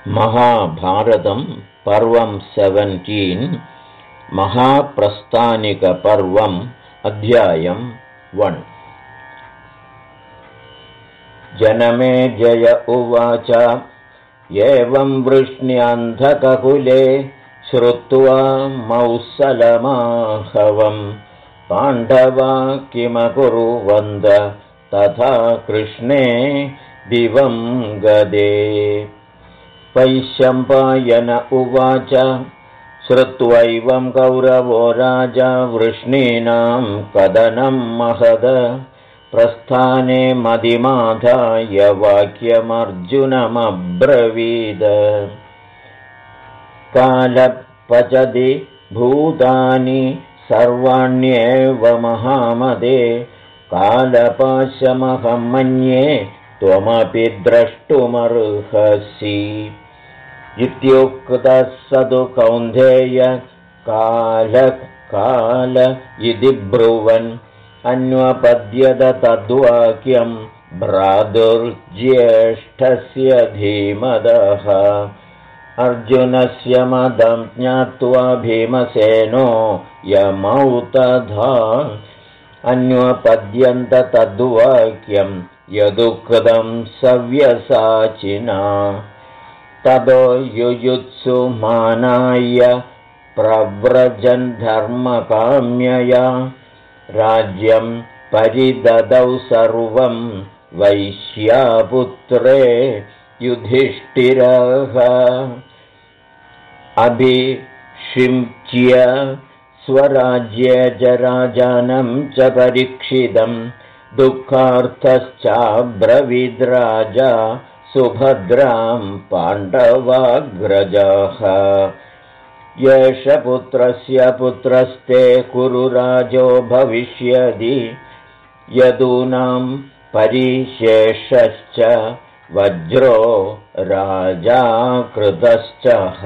महाभारतं पर्वं 17 महाप्रस्थानिकपर्वम् अध्यायं 1 जनमेजय उवाच एवं वृष्ण्यन्धककुले श्रुत्वा मौसलमाहवं पाण्डवा किमकुर्वन्त तथा कृष्णे दिवं गदे वैशम्पायन उवाच श्रुत्वैवं कौरवो राजा वृष्णीनां कदनं महद प्रस्थाने मदिमाधाय वाक्यमर्जुनमब्रवीद कालपचदि भूतानि सर्वाण्येव महामदे कालपाशमहं मन्ये त्वमपि द्रष्टुमर्हसि इत्युक्तः स तु कौन्तेय काल इति ब्रुवन् अन्वपद्यत तद्वाक्यं भ्रातुर्ज्येष्ठस्य धीमदः अर्जुनस्य मदं ज्ञात्वा भीमसेनो यमौ तथा अन्वपद्यन्त तद्वाक्यं यदुक्तं सव्यसाचिना ततो युयुत्सुमानाय प्रव्रजन् धर्मकाम्यया राज्यं परिददौ सर्वं वैश्यापुत्रे युधिष्ठिरः अभिषिञ्च्य स्वराज्ये च राजानं च परीक्षितं दुःखार्थश्चाब्रवीद्राजा सुभद्रां पाण्डवाग्रजः येष पुत्रस्य पुत्रस्ते कुरुराजो भविष्यति यदूनां परिशेषश्च वज्रो राजा कृतश्चः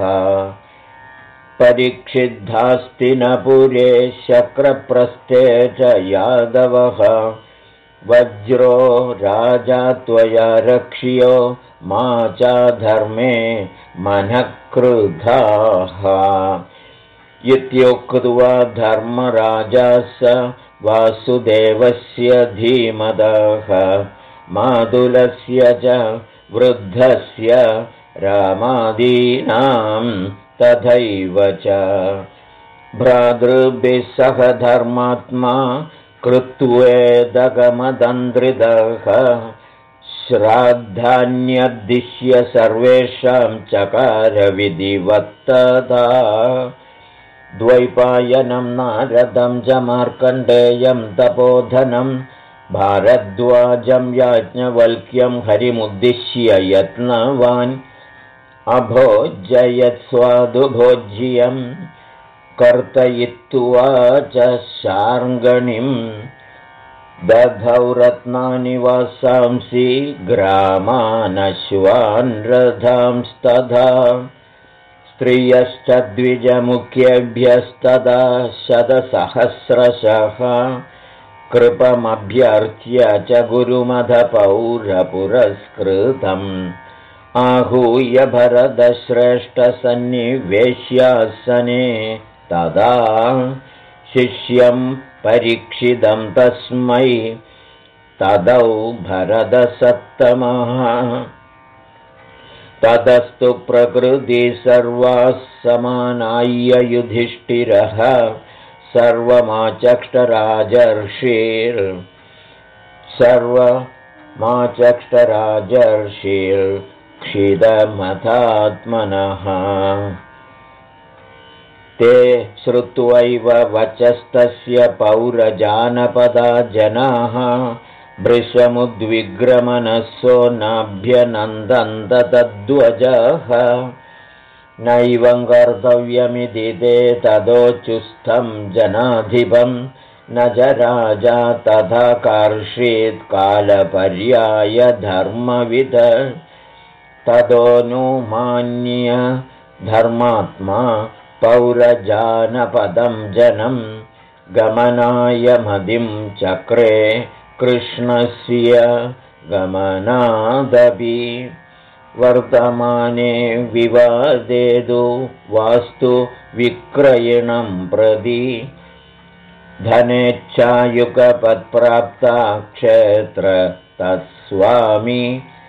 परीक्षिद्धास्तिनपुरे शक्रप्रस्थे च यादवः वज्रो राजा त्वया रक्ष्यो मा चाधर्मे मनः क्रुधाः इत्युक्त्वा धर्मराजा स वासुदेवस्य धीमदः मातुलस्य च वृद्धस्य रामादीनां तथैव च भ्रातृभिः सह धर्मात्मा कृत्वेदगमदन्द्रिदः श्राद्धान्यद्दिश्य सर्वेषां चकार विधिवत्तदा द्वैपायनं नारदं च मार्कण्डेयं तपोधनं भारद्वाजं याज्ञवल्क्यं हरिमुद्दिश्य यत्नवान् अभोज्ययत्स्वादुभोज्यं कर्तयित्वा च शार्ङ्गणिं दधौ रत्नानि वासांसि ग्रामानश्वान् रथांस्तथा स्त्रियश्च द्विजमुख्येभ्यस्तदा शतसहस्रशः कृपमभ्यर्च्य च गुरुमधपौरपुरस्कृतम् आहूय भरतश्रेष्ठसन्निवेश्यासने तदा शिष्यं परीक्षितं तस्मै तदौ भरतसत्तमः ततस्तु प्रकृति सर्वाः समानाय युधिष्ठिरः सर्वमाचक्षराजर्षिर्क्षिदमथात्मनः ते श्रुत्वैव वचस्तस्य पौरजानपदा जनाः भृशमुद्विग्रमनसो नाभ्यनन्दन्त तद्वजः नैवं कर्तव्यमिति ते तदोचुस्थं जनाधिपं न च राजा तथा कार्षीत् कालपर्याय धर्मविद तदोनुमान्य धर्मात्मा पौरजानपदं जनं गमनाय मदिं चक्रे कृष्णस्य गमनादपि वर्तमाने विवादेदु वास्तु विक्रयणं प्रति धनेच्छायुगपत्प्राप्ता क्षेत्र तत्स्वामी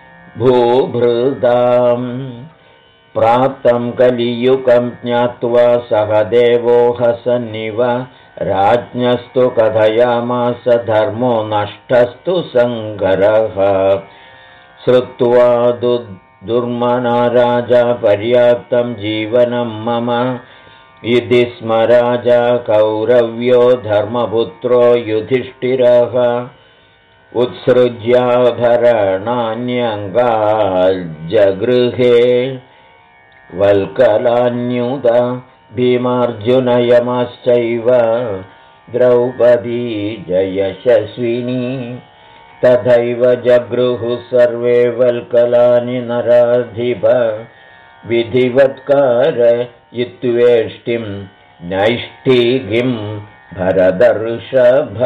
भूभृदाम् प्राप्तं कलियुगं ज्ञात्वा सह देवो हसन्निव राज्ञस्तु कथयामास धर्मो नष्टस्तु सङ्गरः श्रुत्वा दुर्मना राजा पर्याप्तं जीवनं मम इति स्म राजा कौरव्यो धर्मपुत्रो युधिष्ठिरः उत्सृज्याभरणान्यङ्गाजगृहे वल्कलान्युत भीमार्जुनयमश्चैव द्रौपदी जयशस्विनी तथैव जगृहुः सर्वे वल्कलानि नराधिप विधिवत्कारयित्वेष्टिं नैष्ठिकीं भरदर्षभ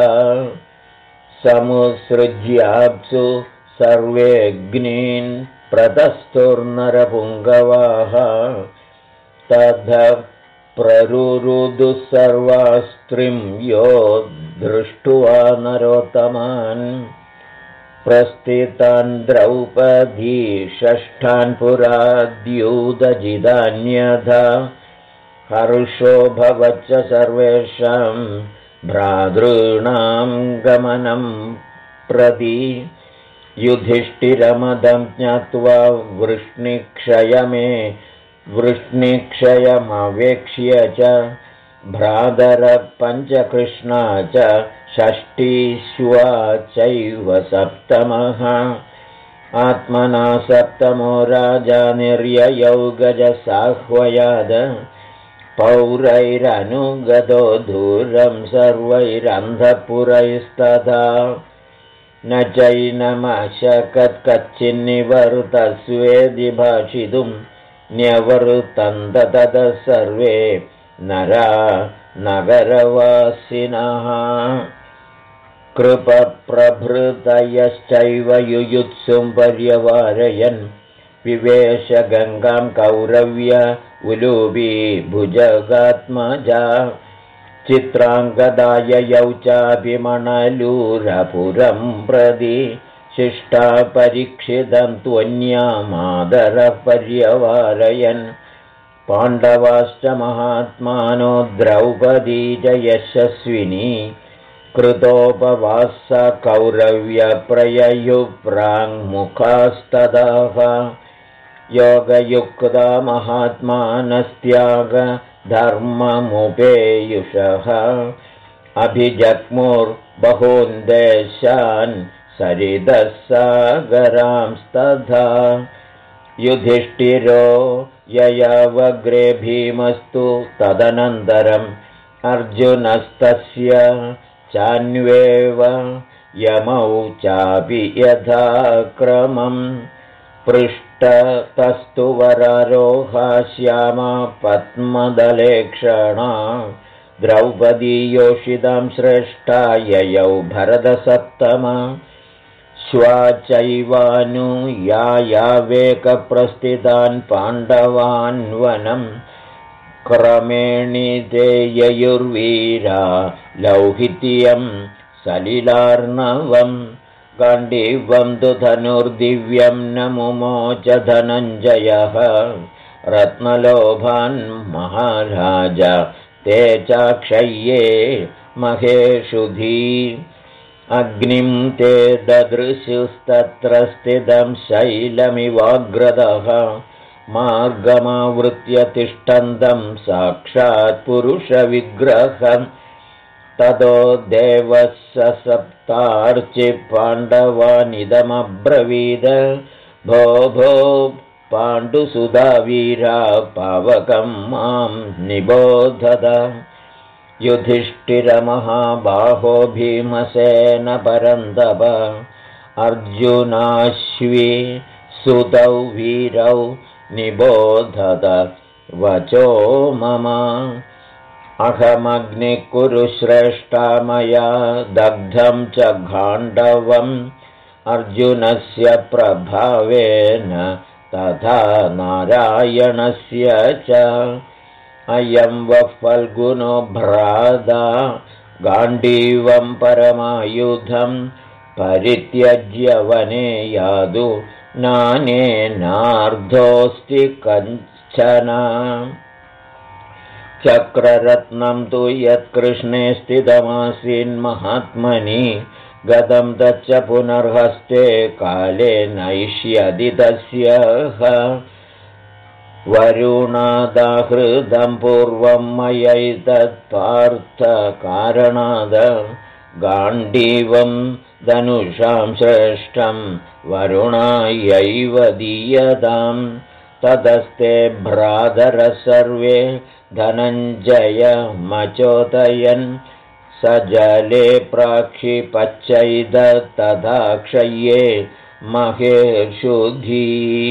समुत्सृज्याप्सु सर्वेऽग्नीन् प्रतस्तुर्नरपुङ्गवाः तद्ध प्ररुरुदुः सर्वास्त्रिं यो दृष्ट्वा नरोत्तमान् प्रस्थितान् द्रौपदी षष्ठान् पुराद्यूतजिदान्यथा हर्षो भवच्च सर्वेषां भ्रातॄणां गमनं प्रति युधिष्ठिरमदं ज्ञात्वा वृष्णिक्षयमवेक्ष्य च भ्रातरपञ्चकृष्णा च षष्ठीश्वा चैव सप्तमः आत्मना सप्तमो राजा निर्ययौ गजसाह्वयाद पौरैरनुगतो दूरं सर्वैरन्धपुरैस्तथा न चैनमशकत्कच्चिन्निवर्तस्वेदि भाषितुं न्यवर्तन्त ततः सर्वे नरा नगरवासिनः कृपप्रभृतयश्चैव युयुत्सुं पर्यवारयन् विवेश गङ्गां कौरव्य उलूबी भुजगात्मजा चित्राङ्गदाययौ चाभिमणलूरपुरं प्रति शिष्टा परीक्षितं त्वन्यामादरः पर्यवारयन् पाण्डवाश्च महात्मानो द्रौपदी च यशस्विनी कृतोपवास कौरव्यप्रययुप्राङ्मुखास्तदाः योगयुक्ता महात्मानस्त्याग धर्ममुपेयुषः अभिजग्मुर्बहून् देशान् सरिदः सागरांस्तथा युधिष्ठिरो ययावग्रे भीमस्तु तदनन्तरम् अर्जुनस्तस्य चान्वेव यमौ चापि यथा क्रमम् पृष्ठतस्तु वरारोहा श्यामा पद्मदलेक्षणा द्रौपदी योषितां श्रेष्ठा ययौ भरतसत्तमा श्वा चैवानुयायावेकप्रस्थितान् पाण्डवान् वनं क्रमेणिते ययुर्वीरा लौहित्यं सलिलार्णवम् गाण्डीवं तु धनुर्दिव्यं न मुमोच धनञ्जयः रत्नलोभान् महाराज ते चाक्षय्ये महेषुधी अग्निं ते ददृशुस्तत्र स्थितं शैलमिवाग्रदः मार्गमावृत्य तिष्ठन्तं साक्षात् पुरुषविग्रहम् ततो देवः सप्तार्चि पाण्डवानिदमब्रवीद भो भो पाण्डुसुधा वीरा पावकं मां निबोधत युधिष्ठिरमहाबाहो भीमसेन परन्तप अर्जुनाश्वी सुतौ वीरौ निबोधत वचो मम अहमग्निः कुरु श्रेष्ठा मया दग्धं च गाण्डवम् अर्जुनस्य प्रभावेन तथा नारायणस्य च। अयं वः फल्गुनो भ्राता गाण्डीवं परमायुधं परित्यज्य वने यादु नानेनार्धोऽस्ति कञ्चन। चक्ररत्नं तु यत्कृष्णे स्थितमासीन्महात्मनि गतं तच्च पुनर्हस्ते काले नैष्यदि तस्य। वरुणादाहृतं पूर्वं मयैतत्पार्थकारणाद गाण्डीवं धनुषां श्रेष्ठं वरुणायैव दीयताम्। ततस्ते भ्रातरः सर्वे धनञ्जयमचोदयन् स जले प्राक्षिपच्चैद तथा क्षय्ये महेशुधी।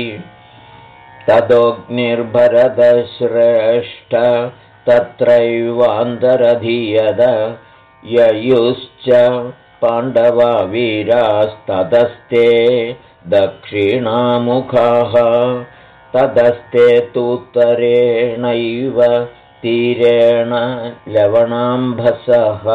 तदोऽग्निर्भरतश्रेष्ठ तत्रैवान्तरधीयत ययुश्च पाण्डवा वीरास्ततस्ते दक्षिणामुखाः। ततस्ते तूत्तरेणैव तीरेण लवणाम्भसः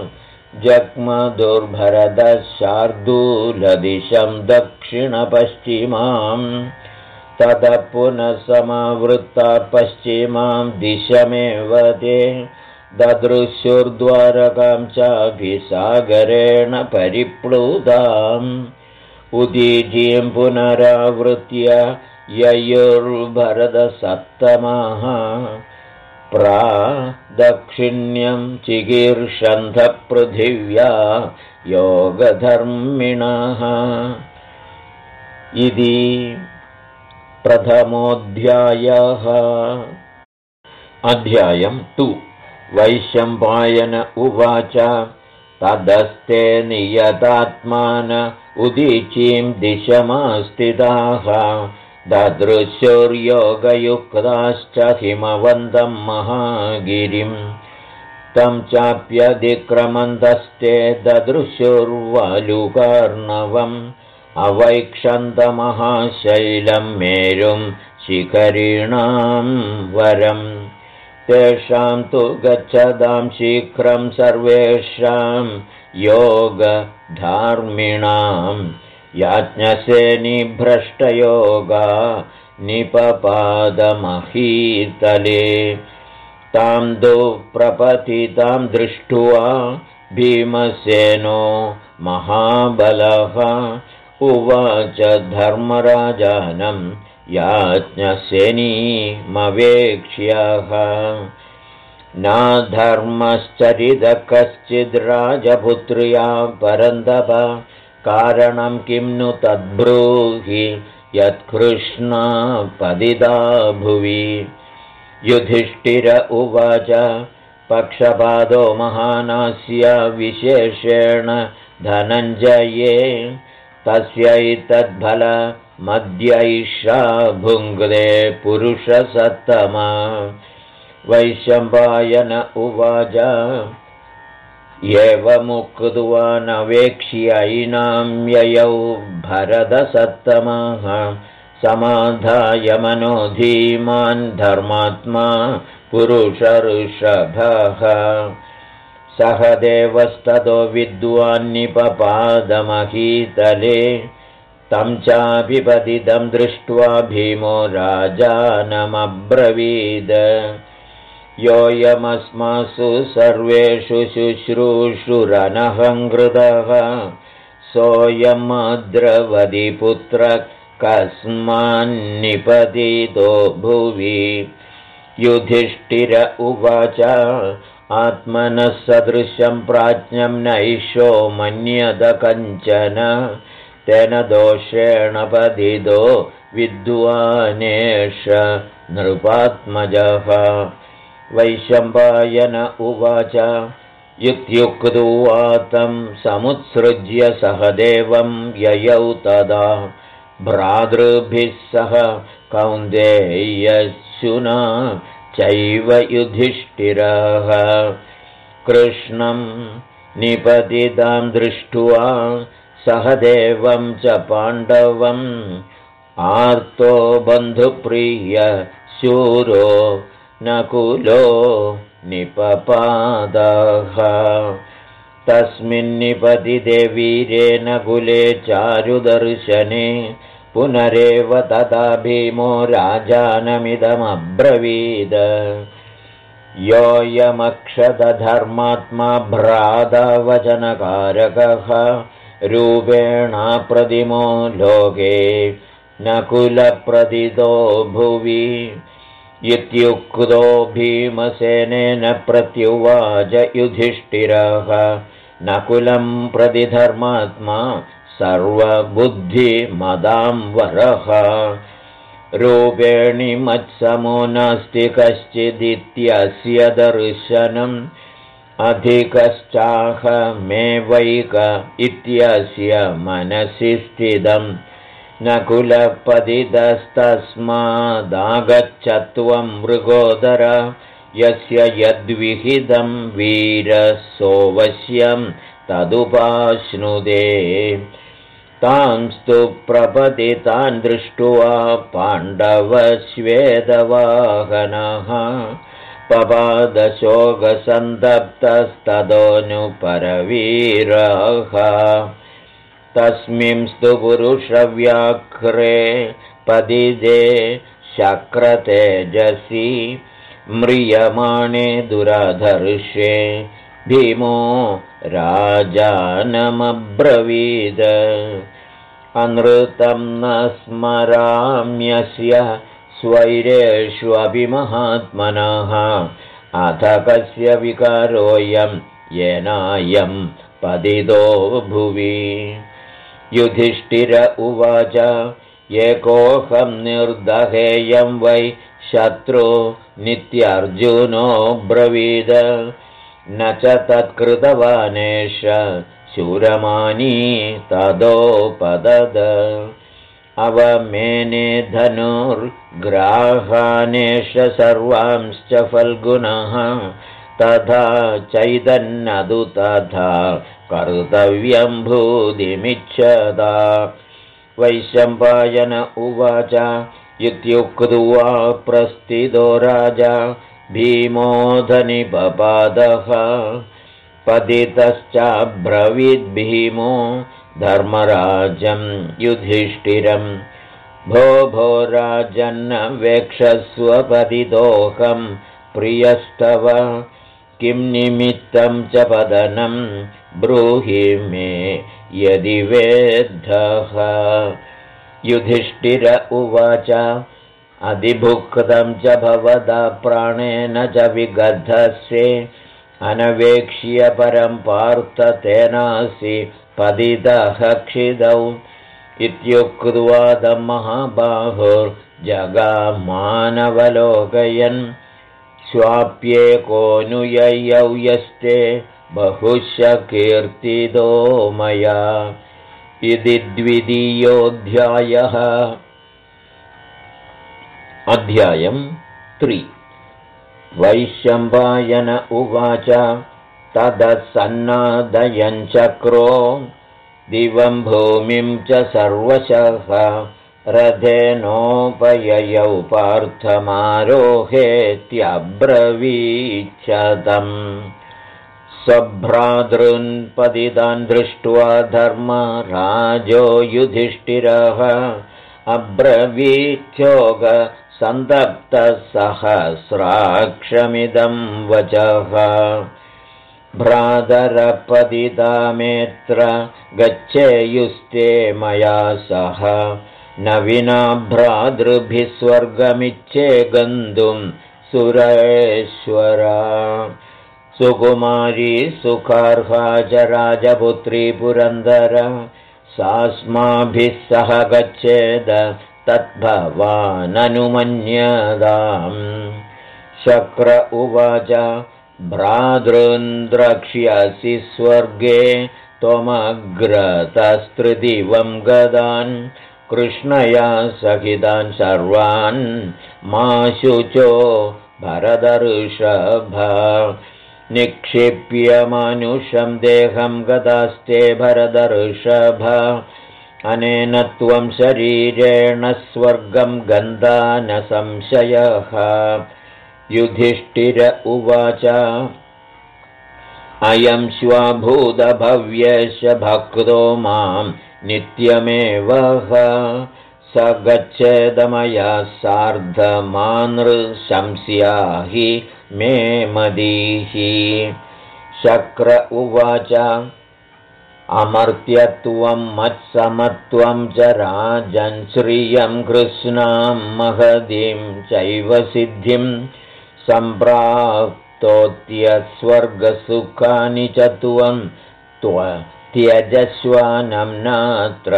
जग्मदुर्भरतशार्दूलदिशं दक्षिणपश्चिमां। ततः पुनः समावृत्ता पश्चिमां दिशमेव ते ददृशुर्द्वारकां चाभिसागरेण परिप्लुताम्। उदीचीं पुनरावृत्य ययुर्भरतसत्तमः प्रादक्षिण्यं चिकीर्षन्धः पृथिव्या योगधर्मिणः। इति प्रथमोऽध्यायः। अध्यायं 2। वैशम्पायन उवाच तदस्ते नियतात्मान उदीचीं दिशमास्थिताः ददृशुर्योगयुक्ताश्च हिमवन्तं महागिरिं। तं चाप्यतिक्रमन्तस्ते ददृशुर्वालुकार्णवम् अवैक्षन्तमहाशैलं मेरुं शिखरिणां वरम्। तेषां तु गच्छतां शीघ्रं सर्वेषां योगधार्मिणां याज्ञसेनी भ्रष्टयोगा निपपादमहीतले। तां तु प्रपतितां दृष्ट्वा भीमसेनो महाबलः उवाच धर्मराजानं याज्ञसेनीमवेक्ष्यः। नाधर्मश्चरितः कश्चिद् राजपुत्र्या परन्तप कारणं किं नु तद्ब्रूहि यत्कृष्णा पतिता भुवि। युधिष्ठिर उवाच पक्षपातो महानास्य विशेषेण धनञ्जये तस्यैतद्फलमद्यैषा भुङ्क्ते पुरुषसत्तमा। वैशम्पायन उवाच एवमुक्त्वा नवेक्ष्यैनां ययौ भरतसत्तमः समाधाय मनो धीमान् धर्मात्मा पुरुषऋषभः। सह देवस्ततो विद्वान्निपपादमहीतले तं चाभिपतितं दृष्ट्वा भीमो राजानमब्रवीद। योऽयमस्मासु सर्वेषु शुश्रूषुरनहङ्कृतः सोऽयमद्रवदिपुत्रः कस्मान्निपतितो भुवि। युधिष्ठिर उवाच आत्मनः सदृशं प्राज्ञं नैषो मन्यत कञ्चन तेन दोषेण पतितो विद्वानेष नृपात्मजः। वैशम्पायन उवाच इत्युक्त्वा तं समुत्सृज्य सह देवं ययौ तदा भ्रातृभिः सह कौन्तेयशुना चैव युधिष्ठिरः। कृष्णं निपतितां दृष्ट्वा सह देवं च पाण्डवं आर्तो बन्धुप्रिय शूरो नकुलो निपपादः तस्मिन्निपतिते वीरे नकुले चारुदर्शने पुनरेव तथा भीमो राजानमिदमब्रवीद योऽयमक्षतधर्मात्मा भ्रातवचनकारकः रूपेणाप्रतिमो लोके नकुलप्रतितो भुवि इत्युक्तो भीमसेनेन प्रत्युवाच युधिष्ठिरः नकुलं प्रति धर्मात्मा सर्वबुद्धिमदांवरः रूपेणि मत्समो नास्ति कश्चिदित्यस्य दर्शनम् अधिकश्चाहमेवैक इत्यस्य मनसि स्थितम् नकुलपतितस्तस्मादागच्छत्वं मृगोदर यस्य यद्विहितं वीरसोऽवश्यं तदुपाश्नुदे तांस्तु प्रपतितान् दृष्ट्वा पाण्डवश्वेतवाहनः पपादशोकसन्तप्तस्तदोऽनुपरवीरः तस्मिंस्तु पुरुषव्याघ्रे पतिते शक्रतेजसि म्रियमाणे दुराधर्षे भीमो राजानमब्रवीद अनृतं न स्मराम्यस्य स्वैरेष्वपि महात्मनः अथ कस्य विकारोऽयं येनायं पतितो भुवि युधिष्ठिर उवाच एकोऽहं निर्दहेयं वै शत्रो नित्यार्जुनो ब्रवीद न च तत्कृतवानेष शूरमानी तदोपदद अवमेने धनुर्ग्राहानेष सर्वांश्च फल्गुनः तथा चैतन्नदु तथा कर्तव्यं भूदिमिच्छदा वैशम्पायन उवाच इत्युक्त्वा प्रस्थितो राजा भीमोऽधनिपपादः पतितश्चाब्रवीद्भीमो धर्मराजं युधिष्ठिरं भो राजन्न वेक्षस्व पतितोऽहं प्रियस्तव किं निमित्तं च पतनं ब्रूहि मे यदि वेद्धः युधिष्ठिर उवाच अधिभुक्तं च भवता प्राणेन च विगद्धस्ये अनवेक्ष्य परं पार्थ तेनासि पतितः क्षिदौ इत्युक्त्वा महाबाहुर्जगामानवलोकयन् स्वाप्येकोऽनुययौ यस्ते बहुश कीर्तितो मया इति द्वितीयोऽध्यायः। अध्यायं 3। वैशम्पायन उवाच ततः सन्नादयञ्चक्रो दिवं भूमिं च सर्वशः रथेनोपययौ पार्थमारोहेत्यब्रवीच्छतम् स्वभ्रातॄन् पतितान् दृष्ट्वा धर्मराजो युधिष्ठिरः अब्रवीच्छोकसन्तप्तसहस्राक्षमिदं वचः भ्रातरपतितामेत्र गच्छेयुस्ते मया सह न विना भ्रातृभिः स्वर्गमिच्छे गन्तुं सुरेश्वरा सुकुमारी सुखार्हा च राजपुत्री पुरन्दर सास्माभिः सह गच्छेद तद्भवाननुमन्यताम् शक्र उवाच भ्रातॄन् द्रक्ष्यसि स्वर्गे त्वमग्रतस्त्रिदिवं गदान् कृष्णया सहितान् सर्वान् मा शुचो भरतऋषभ निक्षिप्य मानुषं देहं गदास्ते भरतऋषभ अनेन त्वं शरीरेण स्वर्गं गन्धा न संशयः। युधिष्ठिर उवाच अयं श्वाभूतभव्यश्च भक्तो मां नित्यमेवः स गच्छेदमया सार्धमानृशंस्या हि मे मदीः। शक्र उवाच अमर्त्यत्वं मत्समत्वं च राजन् श्रियं कृष्णां महदीं चैव सिद्धिं सम्प्राप्तोऽत्यस्वर्गसुखानि च त्वं त्यजस्वानं नात्र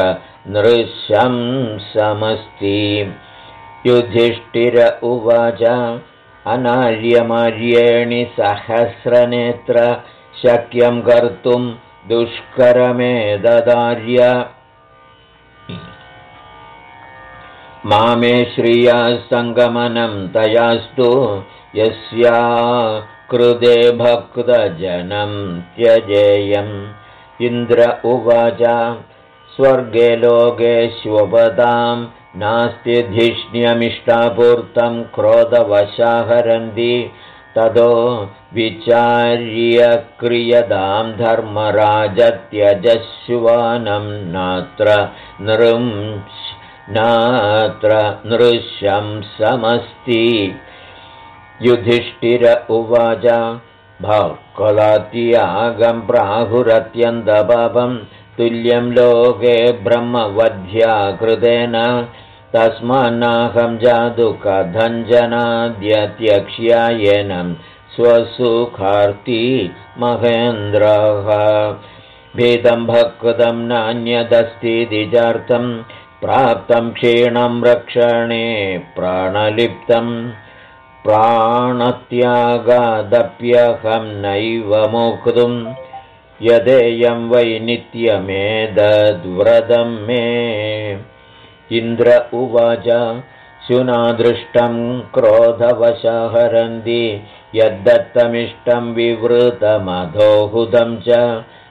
नृशंसमस्ति। युधिष्ठिर उवाच अनार्यमार्येणि सहस्रनेत्र शक्यं कर्तुं दुष्करमेददार्य। मामे श्रिया सङ्गमनं तयास्तु यस्या कृते भक्तजनं त्यजेयम्। इन्द्र उवाच स्वर्गे लोकेष्वपदां नास्ति धिष्ण्यमिष्टापूर्तं क्रोधवशा हरन्ति ततो विचार्य क्रियतां धर्मराजत्यजस्वानं नात्र नृशंसमस्ति। युधिष्ठिर उवाच भक्कलात्यागं प्राहुरत्यन्तपापं तुल्यं लोके ब्रह्मवध्या कृतेन तस्मान्नाहं जातु कथञ्चनाद्य त्यक्ष्यायेनं स्वसुखार्ती महेन्द्रः। भेदं भक्तं नान्यदस्तीति चार्थं प्राप्तं क्षीणं रक्षणे प्राणलिप्तं प्राणत्यागादप्यहं नैव मोक्तुं यदेयं वै नित्यमेतद्व्रतं मे। इन्द्र उवाच शुनादृष्टं क्रोधवशा हरन्ति यद्दत्तमिष्टं विवृतमधोहुतं च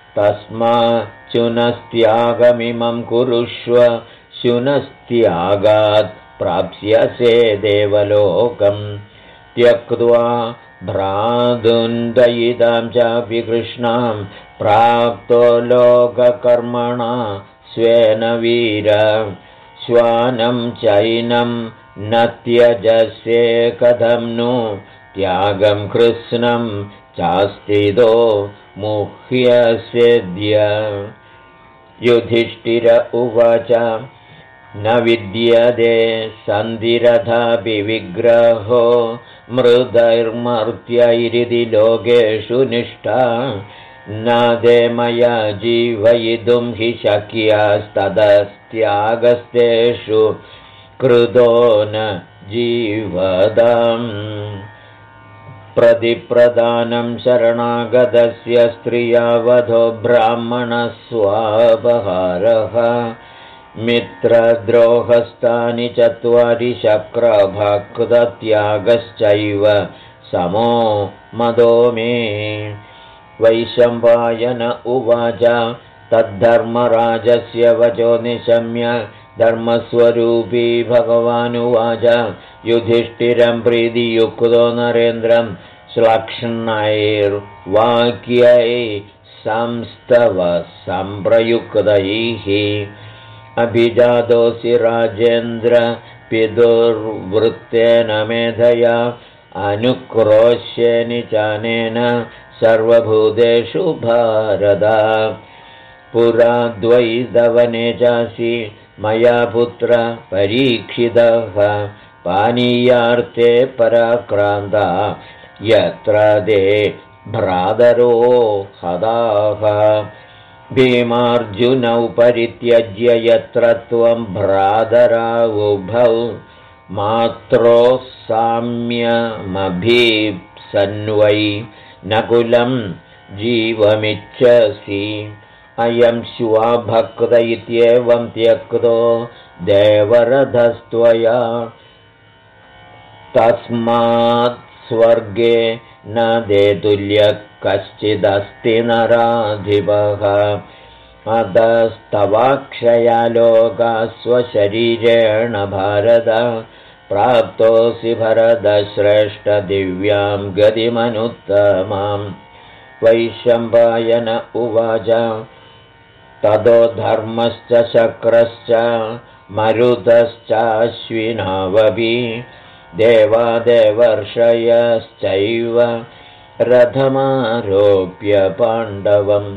तस्माच्चुनस्त्यागमिमं कुरुष्व शुनस्त्यागात् प्राप्स्यसे देवलोकम्। त्यक्त्वा भ्रातुन्दयितां चापि कृष्णां प्राप्तो लोककर्मणा स्वेन वीर श्वानं चैनं न त्यजसे कथं नु त्यागं कृत्स्नं चास्तिदो मुह्यसेद्य। युधिष्ठिर उवाच न विद्यते सन्धिरथापि विग्रहो मृदैर्मर्त्यैरिति लोकेषु निष्ठा न ते मया जीवयितुं हि शक्यास्तदस्त्यागस्तेषु कृतो न जीवदाम्। प्रतिप्रदानं शरणागतस्य स्त्रियावधो ब्राह्मणस्वापहारः मित्रद्रोहस्तानि चत्वारि शक्रभक्तत्यागश्चैव समो मदो मे। वैशम्पायन उवाच तद्धर्मराजस्य वचो निशम्य धर्मस्वरूपी भगवानुवाच युधिष्ठिरं प्रीतियुक्तो नरेन्द्रं श्लक्ष्णैर्वाक्यै संस्तव सम्प्रयुक्तैः। अभिजातोऽसि राजेन्द्र पितुर्वृत्तेन मेधया अनुक्रोश्ये निचानेन सर्वभूतेषु भारत। पुरा द्वैतवने चासि मया पुत्र परीक्षितः पानीयार्थे पराक्रान्ता यत्र ते भ्रातरो हताः। भीमार्जुनौ परित्यज्य यत्र त्वं भ्रातरावुभौ मात्रोः साम्यमभीप्सन्वै नकुलं जीवमिच्छसि। अयं श्वाभक्त इत्येवं त्यक्तो देवरथस्त्वया तस्मात् स्वर्गे न देतुल्यः कश्चिदस्ति नराधिपः। अधस्तवाक्षया लोका स्वशरीरेण भारत प्राप्तोऽसि भरतश्रेष्ठदिव्यां गतिमनुत्तमां वैशम्पायन उवाच ततो धर्मश्च शक्रश्च मरुतश्चाश्विनावपि देवादेवर्षयश्चैव रथमारोप्य पाण्डवम्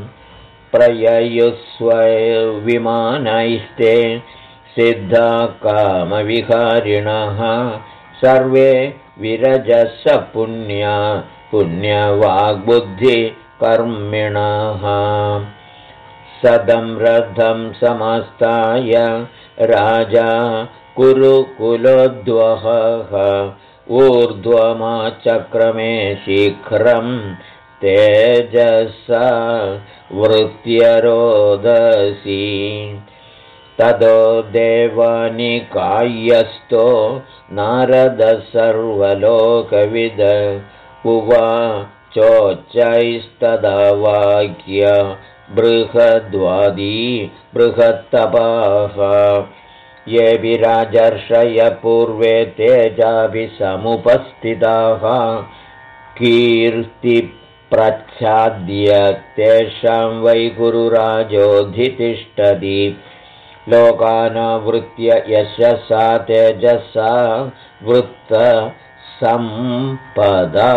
प्रययुस्वविमानैस्ते सिद्धा कामविहारिणः सर्वे विरजस पुण्यवाग्बुद्धिकर्मिणः सदं रथं समस्ताय राजा कुरुकुलोद्वहः ऊर्ध्वमाचक्रमे शीघ्रं तेजसा वृत्यरोदसी ततो देवानिकायस्थो नारदः सर्वलोकविद उवाचोच्चैस्तदा वाक्य बृहद्वादी बृहत्तपाः ये विराजर्षय पूर्वे तेजाभिसमुपस्थिताः कीर्तिप्रच्छाद्य तेषां वै गुरुराजोऽधितिष्ठति लोकानावृत्य यशसा तेजसा वृत्तसम्पदा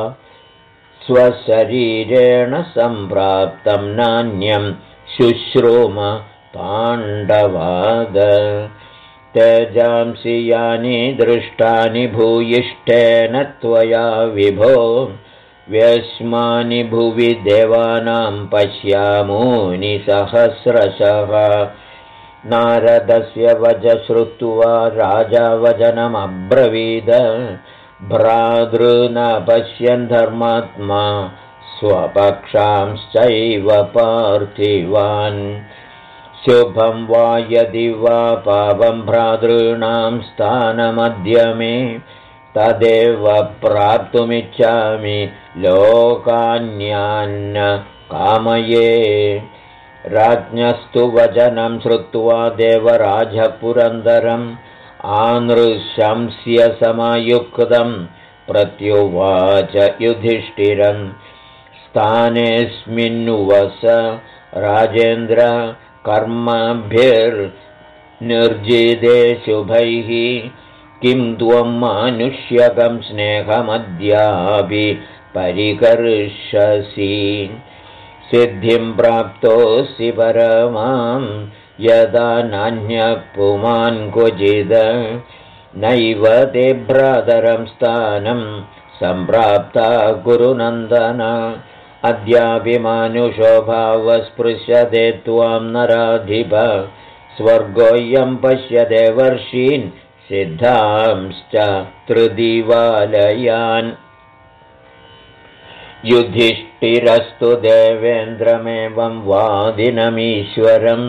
स्वशरीरेण सम्प्राप्तं नान्यं शुश्रूम पाण्डवाद तेजांसि यानि दृष्टानि भूयिष्ठेन त्वया विभो व्यस्मानि भुवि देवानां पश्यामोनि सहस्रशः नारदस्य वच श्रुत्वा राजा वचनमब्रवीद भ्रातॄन् पश्यन् धर्मात्मा स्वपक्षांश्चैव पार्थिवान् शुभं वा यदि वा पापं भ्रातॄणां स्थानमद्य मे तदेव प्राप्तुमिच्छामि लोकान्यान्न कामये राज्ञस्तु वचनं श्रुत्वा देवराजः पुरन्दरम् आनृशंस्य समायुक्तं प्रत्युवाच युधिष्ठिरं स्थानेऽस्मिन्नुवस राजेन्द्र कर्मभिर्निर्जिते शुभैः किं त्वं मानुष्यकं स्नेहमद्यापि परिकर्षसि सिद्धिं प्राप्तोऽसि परमां यदा नान्यः पुमान् क्वचिद नैव ते भ्रातरं स्थानं सम्प्राप्ता गुरुनन्दन अद्यापि मानुषो भावस्पृश्यते त्वां नराधिप स्वर्गोऽयं पश्यते वर्षीन् सिद्धांश्च त्रिदिवालयान् युधिष्ठिरस्तु देवेन्द्रमेवं वादिनमीश्वरं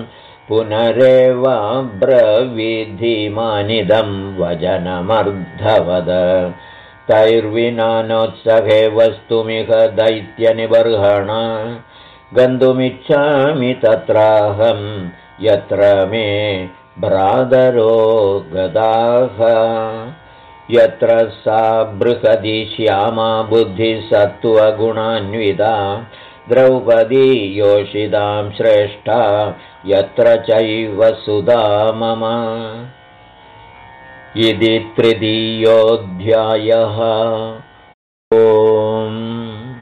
पुनरेवाब्रवीद्धीमानिदं वचनमर्धवद तैर्विनानोत्सहे वस्तुमिह दैत्यनिबर्हण गन्तुमिच्छामि तत्राहं यत्र मे भ्रातरो गताः यत्र सा बृहदी श्यामा बुद्धिसत्त्वगुणान्विता द्रौपदी योषितां श्रेष्ठा यत्र चैव सुधा मम इति तृतीयोऽध्यायः।